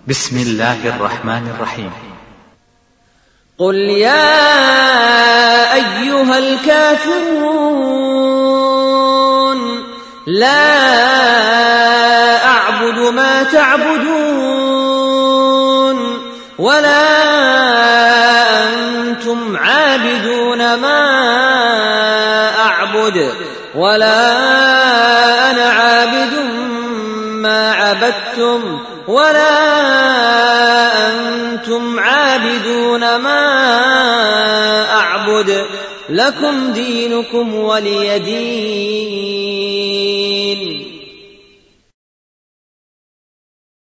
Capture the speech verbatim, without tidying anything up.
بسم الله الرحمن الرحيم. قل يا أيها الكافرون لا أعبد ما تعبدون ولا أنتم عابدون ما أعبد ولا أنا عابد ما عبدتم ولا أنتم عابدون ما أعبد لكم دينكم ولي دين.